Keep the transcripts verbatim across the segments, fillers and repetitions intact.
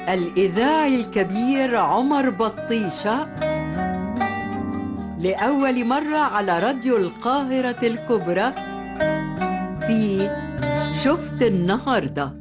الإذاعي الكبير عمر بطيشة لأول مرة على راديو القاهرة الكبرى في شفت النهاردة.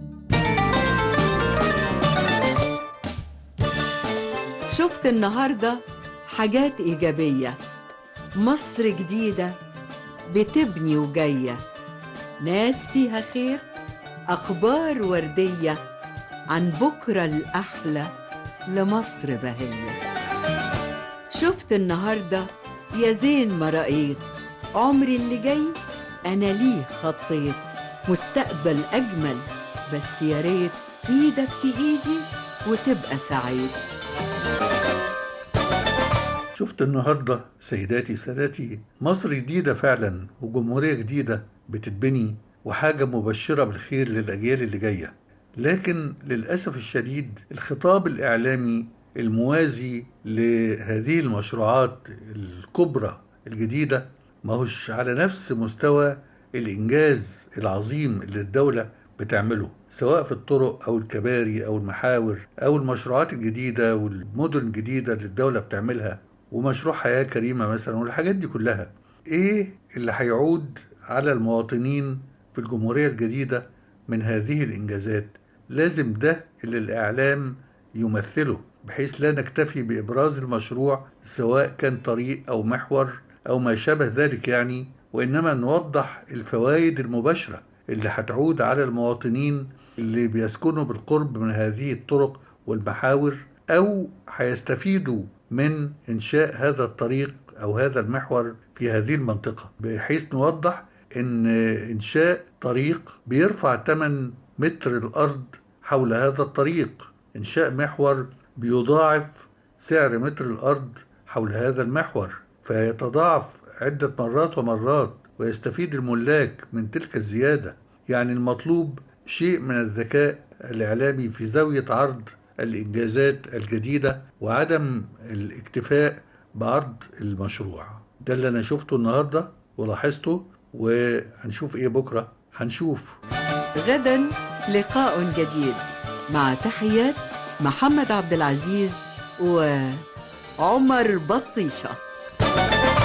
شفت النهاردة حاجات إيجابية، مصر جديدة بتبني وجاية، ناس فيها خير، أخبار وردية عن بكرة الأحلى لمصر بهية. شفت النهاردة يا زين ما رأيت، عمري اللي جاي أنا ليه خطيت، مستقبل أجمل بس يا ريت إيدك في إيدي وتبقى سعيد. شفت النهاردة سيداتي سادتي مصر جديدة فعلا، وجمهورية جديدة بتتبني، وحاجة مبشرة بالخير للأجيال اللي جاية. لكن للأسف الشديد الخطاب الإعلامي الموازي لهذه المشروعات الكبرى الجديدة ماهوش على نفس مستوى الإنجاز العظيم اللي الدولة بتعمله، سواء في الطرق أو الكباري أو المحاور أو المشروعات الجديدة والمدن الجديدة اللي الدولة بتعملها، ومشروع حياة كريمة مثلا، والحاجات دي كلها. إيه اللي هيعود على المواطنين في الجمهورية الجديدة من هذه الإنجازات؟ لازم ده اللي الإعلام يمثله، بحيث لا نكتفي بإبراز المشروع سواء كان طريق أو محور أو ما شابه ذلك يعني، وإنما نوضح الفوائد المباشرة اللي هتعود على المواطنين اللي بيسكنوا بالقرب من هذه الطرق والمحاور، أو هيستفيدوا من إنشاء هذا الطريق أو هذا المحور في هذه المنطقة، بحيث نوضح إن إنشاء طريق بيرفع ثمن متر الأرض حول هذا الطريق، إنشاء محور بيضاعف سعر متر الأرض حول هذا المحور، فيتضاعف عدة مرات ومرات، ويستفيد الملاك من تلك الزيادة. يعني المطلوب شيء من الذكاء الإعلامي في زاوية عرض الإنجازات الجديدة، وعدم الاكتفاء بعرض المشروع. ده اللي أنا شفته النهاردة ولاحظته، وهنشوف إيه بكرة؟ هنشوف. غدا لقاء جديد، مع تحيات محمد عبد العزيز وعمر بطيشة.